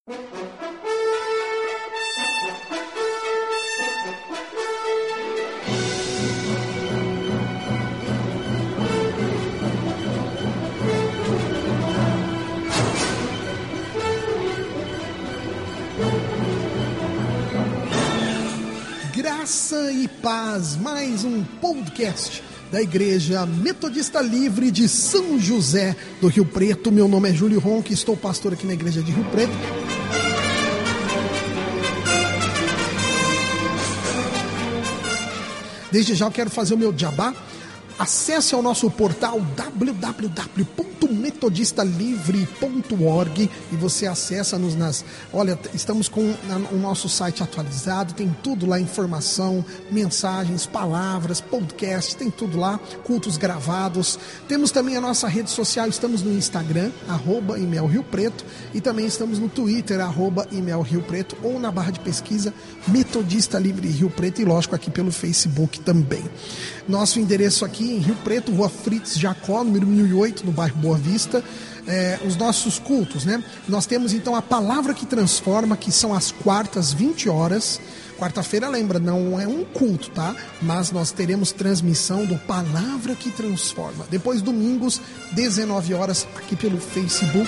Graça e paz, mais um podcast da Igreja Metodista Livre de São José do Rio Preto. Meu nome é Júlio Ronque, estou pastor aqui na Igreja de Rio Preto. Desde já eu quero fazer o meu jabá. Acesse ao nosso portal www.metodistalivre.org e você acessa-nos Olha, estamos com o nosso site atualizado, tem tudo lá, informação, mensagens, palavras, podcasts, tem tudo lá, cultos gravados. Temos também a nossa rede social, estamos no Instagram, @ImelRioPreto, e também estamos no Twitter, @ImelRioPreto, ou na barra de pesquisa Metodista Livre Rio Preto, e lógico aqui pelo Facebook também. Nosso endereço aqui em Rio Preto, Rua Fritz Jacó, número 1008, no bairro Boa Vista. Os nossos cultos, né? Nós temos então a Palavra que Transforma, que são às quartas, 20 horas. Quarta-feira, lembra, não é um culto, tá? Mas nós teremos transmissão do Palavra que Transforma. Depois, domingos, 19 horas, aqui pelo Facebook.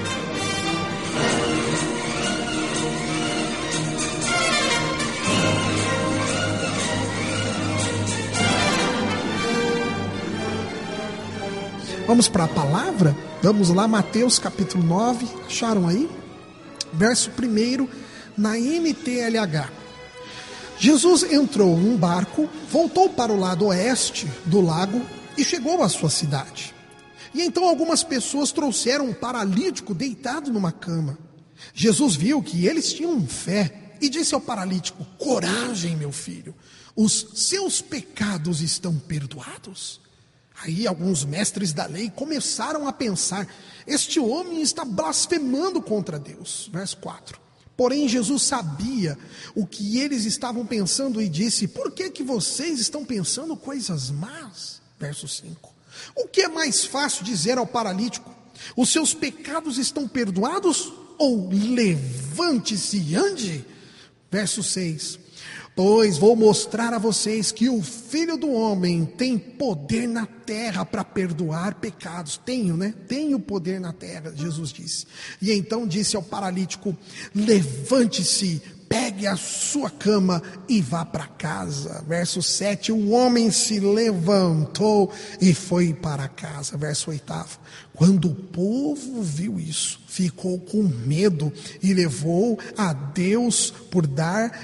Vamos para a palavra? Vamos lá, Mateus capítulo 9, acharam aí? Verso 1, na NTLH. Jesus entrou num barco, voltou para o lado oeste do lago e chegou à sua cidade. E então algumas pessoas trouxeram um paralítico deitado numa cama. Jesus viu que eles tinham fé e disse ao paralítico: coragem, meu filho, os seus pecados estão perdoados. Aí alguns mestres da lei começaram a pensar: este homem está blasfemando contra Deus. Verso 4. Porém Jesus sabia o que eles estavam pensando e disse: por que vocês estão pensando coisas más? Verso 5. O que é mais fácil dizer ao paralítico: os seus pecados estão perdoados? Ou levante-se e ande? Verso 6. Pois vou mostrar a vocês que o Filho do Homem tem poder na terra para perdoar pecados. Tenho poder na terra, Jesus disse. E então disse ao paralítico: levante-se, pegue a sua cama e vá para casa. Verso 7, o homem se levantou e foi para casa. Verso 8, quando o povo viu isso, ficou com medo e louvou a Deus por dar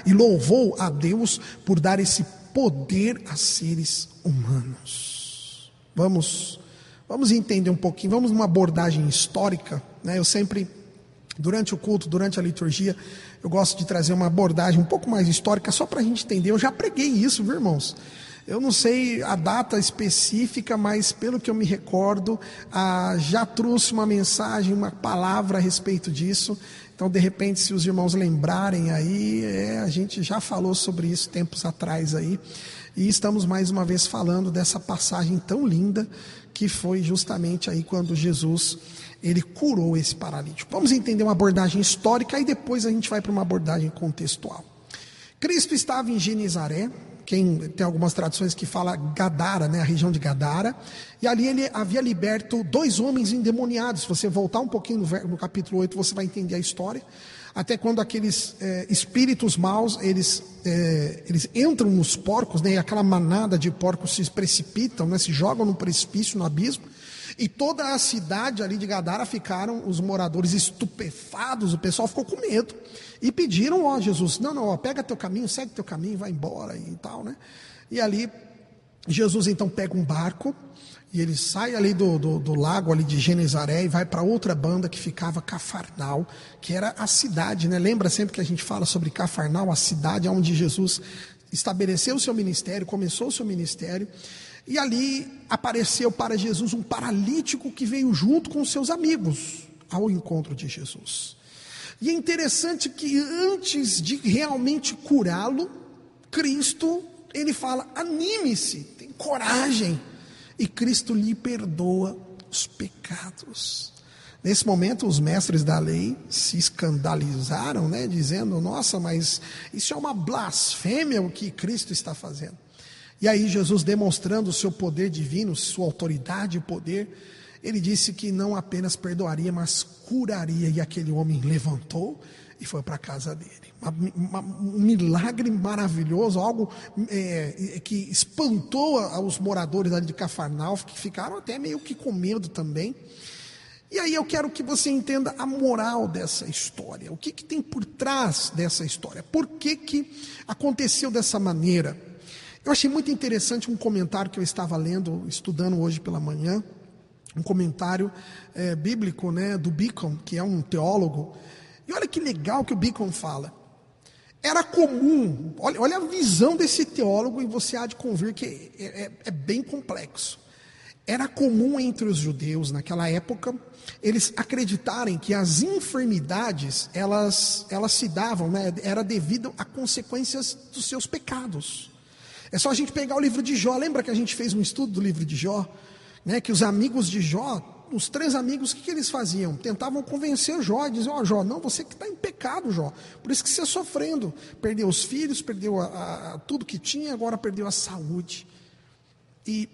esse poder a seres humanos. Vamos entender um pouquinho, vamos numa abordagem histórica, né? Eu sempre, durante o culto, durante a liturgia, eu gosto de trazer uma abordagem um pouco mais histórica, só para a gente entender. Eu já preguei isso, viu, irmãos? Eu não sei a data específica, mas pelo que eu me recordo, já trouxe uma mensagem, uma palavra a respeito disso. Então, de repente, se os irmãos lembrarem aí, a gente já falou sobre isso tempos atrás aí. E estamos mais uma vez falando dessa passagem tão linda, que foi justamente aí quando Jesus, ele curou esse paralítico. Vamos entender uma abordagem histórica e depois a gente vai para uma abordagem contextual. Cristo estava em Genezaré. Tem algumas traduções que fala Gadara, né, a região de Gadara, e ali ele havia liberto 2 homens endemoniados. Se você voltar um pouquinho no capítulo 8, você vai entender a história, até quando aqueles espíritos maus, eles entram nos porcos, né, e aquela manada de porcos se precipitam, né, se jogam no precipício, no abismo, e toda a cidade ali de Gadara ficaram, os moradores estupefados, o pessoal ficou com medo. E pediram, Jesus, pega teu caminho, segue teu caminho, vai embora e tal, né? E ali, Jesus então pega um barco, e ele sai ali do lago ali de Genezaré e vai para outra banda que ficava Cafarnal, que era a cidade, né? Lembra sempre que a gente fala sobre Cafarnal, a cidade onde Jesus estabeleceu o seu ministério, começou o seu ministério. E ali apareceu para Jesus um paralítico que veio junto com seus amigos ao encontro de Jesus. E é interessante que antes de realmente curá-lo, Cristo, ele fala: anime-se, tem coragem. E Cristo lhe perdoa os pecados. Nesse momento, os mestres da lei se escandalizaram, né, dizendo: nossa, mas isso é uma blasfêmia o que Cristo está fazendo. E aí Jesus, demonstrando o seu poder divino, sua autoridade e poder, ele disse que não apenas perdoaria, mas curaria. E aquele homem levantou e foi para a casa dele. Um milagre maravilhoso, algo que espantou os moradores ali de Cafarnaum, que ficaram até meio que com medo também. E aí eu quero que você entenda a moral dessa história. O que tem por trás dessa história? Por que aconteceu dessa maneira? Eu achei muito interessante um comentário que eu estava lendo, estudando hoje pela manhã. Um comentário bíblico, né, do Beacon, que é um teólogo. E olha que legal que o Beacon fala. Era comum, olha a visão desse teólogo, e você há de convir que é bem complexo. Era comum entre os judeus naquela época, eles acreditarem que as enfermidades, elas se davam, né, era devido a consequências dos seus pecados. É só a gente pegar o livro de Jó. Lembra que a gente fez um estudo do livro de Jó? Né, que os amigos de Jó, os 3 amigos, o que eles faziam? Tentavam convencer Jó, diziam: Jó, não, você que está em pecado, Jó, por isso que você está sofrendo, perdeu os filhos, perdeu tudo que tinha, agora perdeu a saúde. E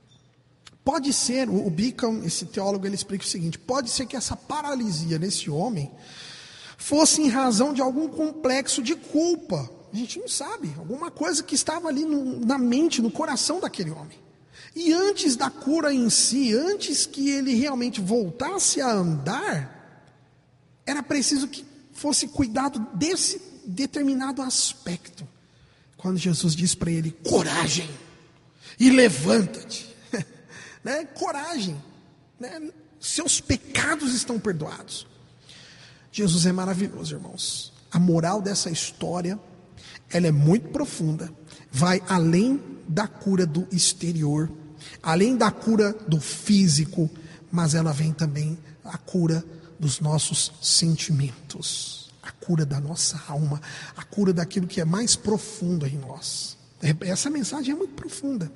pode ser, o Beacon, esse teólogo, ele explica o seguinte: pode ser que essa paralisia nesse homem fosse em razão de algum complexo de culpa. A gente não sabe, alguma coisa que estava ali na mente, no coração daquele homem. E antes da cura em si, antes que ele realmente voltasse a andar, era preciso que fosse cuidado desse determinado aspecto. Quando Jesus diz para ele: coragem, e levanta-te. Né? Coragem, né? Seus pecados estão perdoados. Jesus é maravilhoso, irmãos. A moral dessa história, ela é muito profunda, vai além da cura do exterior, além da cura do físico, mas ela vem também a cura dos nossos sentimentos, a cura da nossa alma, a cura daquilo que é mais profundo em nós. Essa mensagem é muito profunda.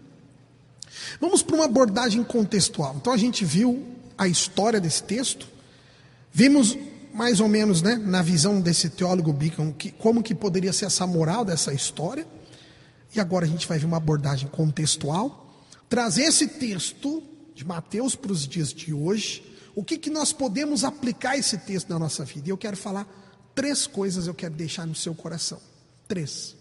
Vamos para uma abordagem contextual. Então a gente viu a história desse texto, vimos mais ou menos, né, na visão desse teólogo Beacon, como que poderia ser essa moral dessa história. E agora a gente vai ver uma abordagem contextual, trazer esse texto de Mateus para os dias de hoje. O que nós podemos aplicar esse texto na nossa vida? E eu quero falar 3 coisas, eu quero deixar no seu coração. 3.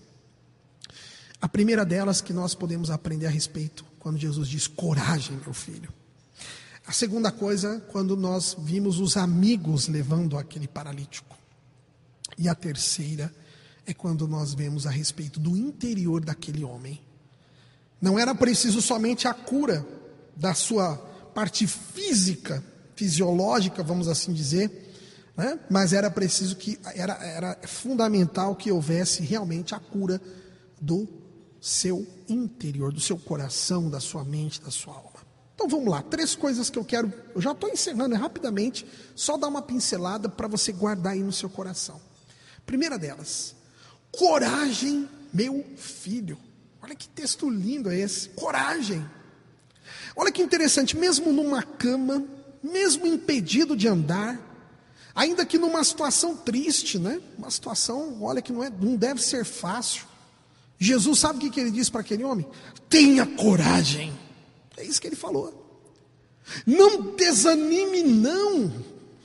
A primeira delas que nós podemos aprender a respeito, quando Jesus diz: coragem, meu filho. A segunda coisa, quando nós vimos os amigos levando aquele paralítico. E a terceira é quando nós vemos a respeito do interior daquele homem. Não era preciso somente a cura da sua parte física, fisiológica, vamos assim dizer, né? Mas era preciso era fundamental que houvesse realmente a cura do seu interior, do seu coração, da sua mente, da sua alma. Então vamos lá, 3 coisas que eu já estou encerrando rapidamente, só dar uma pincelada para você guardar aí no seu coração. Primeira delas: coragem, meu filho. Olha que texto lindo é esse, coragem. Olha que interessante, mesmo numa cama, mesmo impedido de andar, ainda que numa situação triste, né? Uma situação, olha, que não deve ser fácil. Jesus, sabe o que ele disse para aquele homem? Tenha coragem. É isso que ele falou. Não desanime, não.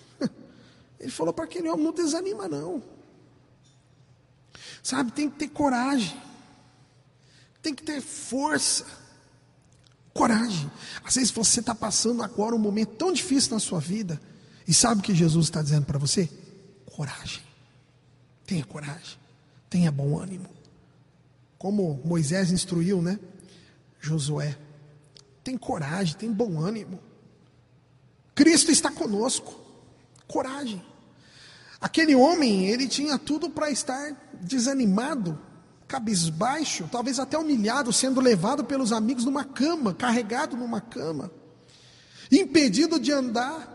Ele falou para aquele homem: não desanima, não. Sabe, tem que ter coragem. Tem que ter força. Coragem. Às vezes você está passando agora um momento tão difícil na sua vida, e sabe o que Jesus está dizendo para você? Coragem. Tenha coragem. Tenha bom ânimo. Como Moisés instruiu, né? Josué. Tem coragem, tem bom ânimo. Cristo está conosco. Coragem. Aquele homem, ele tinha tudo para estar desanimado, cabisbaixo, talvez até humilhado, sendo levado pelos amigos numa cama, carregado numa cama, impedido de andar.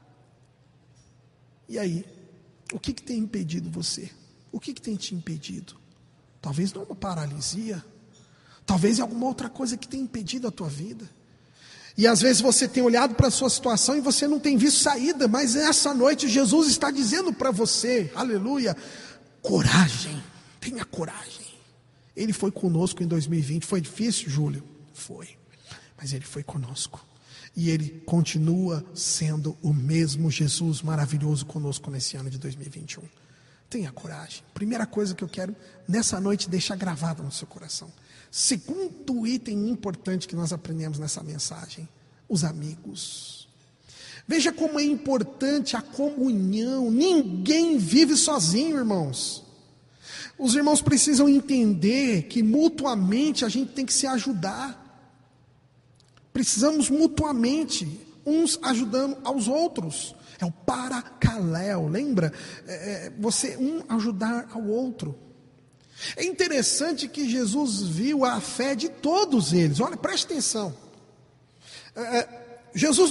E aí, o que tem impedido você? O que tem te impedido? Talvez não uma paralisia, talvez alguma outra coisa que tenha impedido a tua vida. E às vezes você tem olhado para a sua situação e você não tem visto saída, mas essa noite Jesus está dizendo para você, aleluia, coragem, tenha coragem. Ele foi conosco em 2020, foi difícil, Júlio? Foi, mas Ele foi conosco. E Ele continua sendo o mesmo Jesus maravilhoso conosco nesse ano de 2021. Tenha coragem. Primeira coisa que eu quero nessa noite deixar gravada no seu coração. Segundo item importante que nós aprendemos nessa mensagem, os amigos. Veja como é importante a comunhão. Ninguém vive sozinho, irmãos. Os irmãos precisam entender que mutuamente a gente tem que se ajudar. Precisamos mutuamente, uns ajudando aos outros. É o paracaléu, lembra? Você ajudar ao outro. É interessante que Jesus viu a fé de todos eles. Olha, preste atenção. Jesus,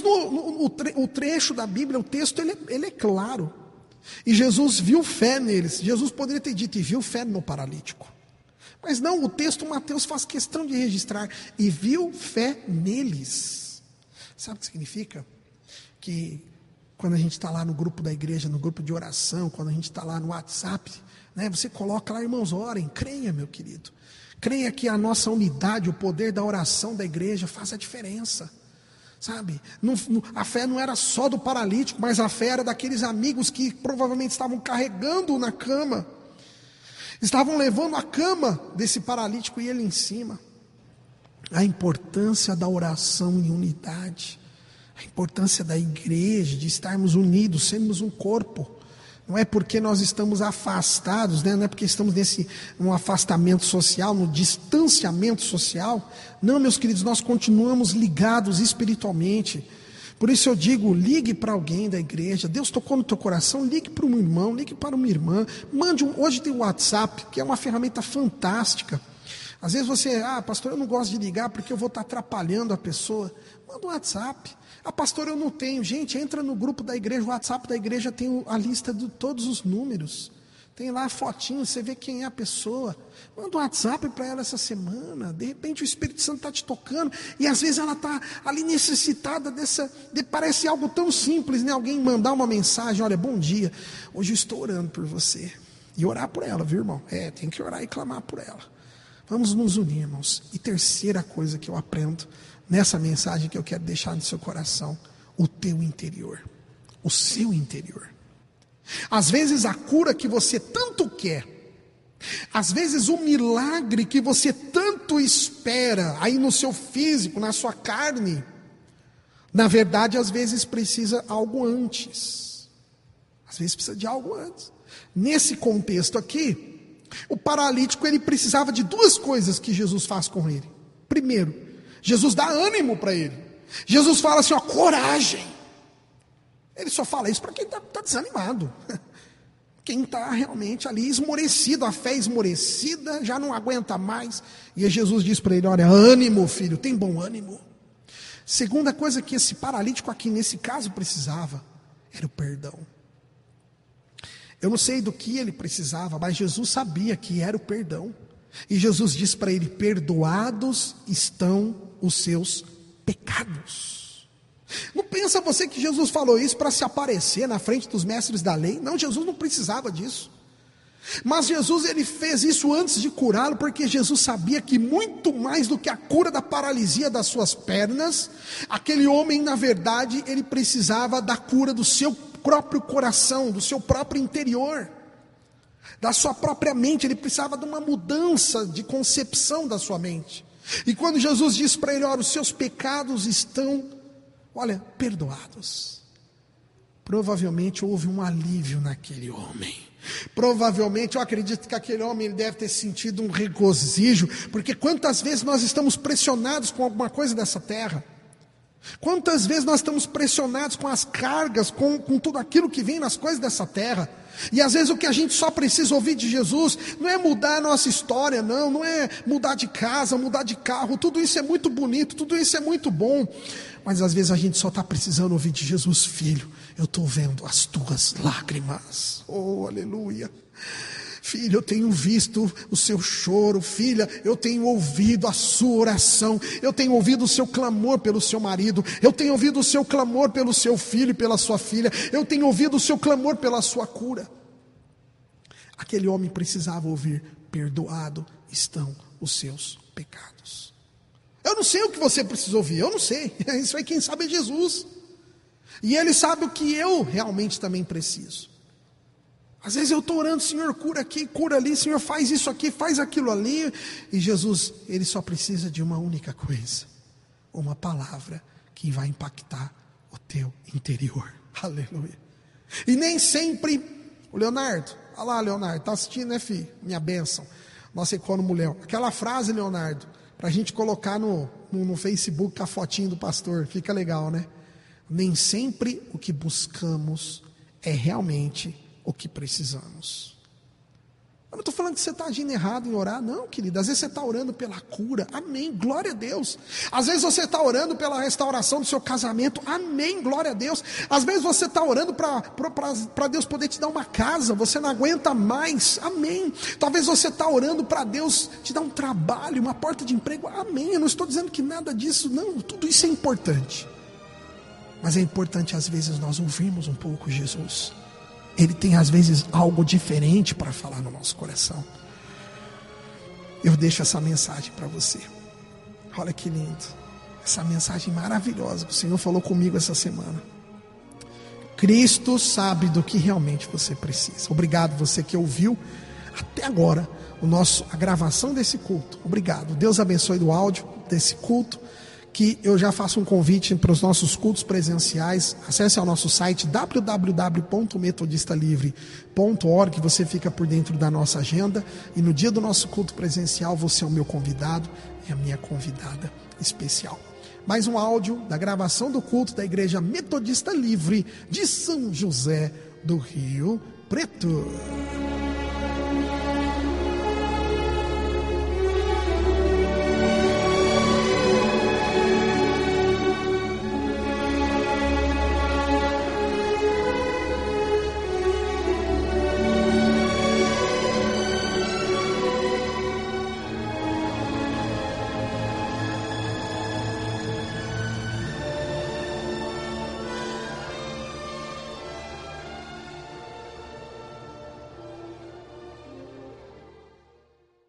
o trecho da Bíblia, o texto, ele é claro. E Jesus viu fé neles. Jesus poderia ter dito, e viu fé no paralítico. Mas não, o texto Mateus faz questão de registrar. E viu fé neles. Sabe o que significa? Que quando a gente está lá no grupo da igreja, no grupo de oração, quando a gente está lá no WhatsApp, né, você coloca lá, irmãos, orem, creia, meu querido. Creia que a nossa unidade, o poder da oração da igreja faz a diferença. Sabe? A fé não era só do paralítico, mas a fé era daqueles amigos que provavelmente estavam carregando na cama. Estavam levando a cama desse paralítico e ele em cima. A importância da oração em unidade. A importância da igreja, de estarmos unidos, sermos um corpo. Não é porque nós estamos afastados, né? Não é porque estamos num afastamento social, no distanciamento social. Não, meus queridos, nós continuamos ligados espiritualmente. Por isso eu digo, ligue para alguém da igreja. Deus tocou no teu coração, ligue para um irmão, ligue para uma irmã. Hoje tem o WhatsApp, que é uma ferramenta fantástica. Às vezes você, pastor, eu não gosto de ligar porque eu vou estar atrapalhando a pessoa. Manda um WhatsApp. Pastor, eu não tenho. Gente, entra no grupo da igreja, o WhatsApp da igreja tem a lista de todos os números. Tem lá a fotinho, você vê quem é a pessoa. Manda um WhatsApp para ela essa semana. De repente o Espírito Santo está te tocando. E às vezes ela está ali necessitada parece algo tão simples, né? Alguém mandar uma mensagem, olha, bom dia. Hoje eu estou orando por você. E orar por ela, viu, irmão? Tem que orar e clamar por ela. Vamos nos unir, irmãos. E terceira coisa que eu aprendo nessa mensagem que eu quero deixar no seu coração, o teu interior, o seu interior. Às vezes a cura que você tanto quer, às vezes o milagre que você tanto espera, aí no seu físico, na sua carne, na verdade às vezes precisa algo antes. Às vezes precisa de algo antes. Nesse contexto aqui, o paralítico ele precisava de duas coisas que Jesus faz com ele. Primeiro, Jesus dá ânimo para ele. Jesus fala assim, coragem. Ele só fala isso para quem está desanimado. Quem está realmente ali esmorecido, a fé esmorecida, já não aguenta mais. E Jesus diz para ele, olha, ânimo filho, tem bom ânimo. Segunda coisa que esse paralítico aqui nesse caso precisava, era o perdão. Eu não sei do que ele precisava, mas Jesus sabia que era o perdão. E Jesus diz para ele, perdoados estão os seus pecados. Não pensa você que Jesus falou isso para se aparecer na frente dos mestres da lei? Não, Jesus não precisava disso. Mas Jesus ele fez isso antes de curá-lo, porque Jesus sabia que muito mais do que a cura da paralisia das suas pernas, aquele homem na verdade ele precisava da cura do seu próprio coração, do seu próprio interior, da sua própria mente. Ele precisava de uma mudança de concepção da sua mente. E quando Jesus disse para ele, olha, os seus pecados estão, perdoados. Provavelmente houve um alívio naquele homem. Provavelmente, eu acredito que aquele homem ele deve ter sentido um regozijo, porque quantas vezes nós estamos pressionados com alguma coisa dessa terra? Quantas vezes nós estamos pressionados com as cargas, com tudo aquilo que vem nas coisas dessa terra? E às vezes o que a gente só precisa ouvir de Jesus não é mudar a nossa história, não é mudar de casa, mudar de carro. Tudo isso é muito bonito, tudo isso é muito bom, mas às vezes a gente só está precisando ouvir de Jesus, filho, eu estou vendo as tuas lágrimas, oh aleluia, Filho, eu tenho visto o seu choro. Filha, eu tenho ouvido a sua oração. Eu tenho ouvido o seu clamor pelo seu marido. Eu tenho ouvido o seu clamor pelo seu filho e pela sua filha. Eu tenho ouvido o seu clamor pela sua cura. Aquele homem precisava ouvir: perdoado estão os seus pecados. Eu não sei o que você precisa ouvir, eu não sei. Isso aí quem sabe é Jesus. E Ele sabe o que eu realmente também preciso. Às vezes eu estou orando: Senhor, cura aqui, cura ali, Senhor, faz isso aqui, faz aquilo ali. E Jesus, Ele só precisa de uma única coisa: uma palavra que vai impactar o teu interior. Aleluia. E nem sempre, o Leonardo, olha lá, Leonardo, está assistindo, né, filho? Minha bênção, nossa Econo Mulher. Aquela frase, Leonardo, para a gente colocar no Facebook com a fotinho do pastor, fica legal, né? Nem sempre o que buscamos é realmente o que precisamos. Eu não estou falando que você está agindo errado em orar, não, querido. Às vezes você está orando pela cura, amém, glória a Deus. Às vezes você está orando pela restauração do seu casamento, amém, glória a Deus. Às vezes você está orando para Deus poder te dar uma casa, você não aguenta mais, amém. Talvez você está orando para Deus te dar um trabalho, uma porta de emprego, amém. Eu não estou dizendo que nada disso, não, tudo isso é importante. Mas é importante às vezes nós ouvirmos um pouco Jesus. Ele tem às vezes algo diferente para falar no nosso coração. Eu deixo essa mensagem para você. Olha que lindo. Essa mensagem maravilhosa que o Senhor falou comigo essa semana. Cristo sabe do que realmente você precisa. Obrigado você que ouviu até agora a gravação desse culto. Obrigado. Deus abençoe do áudio desse culto. Que eu já faço um convite para os nossos cultos presenciais. Acesse ao nosso site www.metodistalivre.org, você fica por dentro da nossa agenda. E no dia do nosso culto presencial, você é o meu convidado e a minha convidada especial. Mais um áudio da gravação do culto da Igreja Metodista Livre de São José do Rio Preto.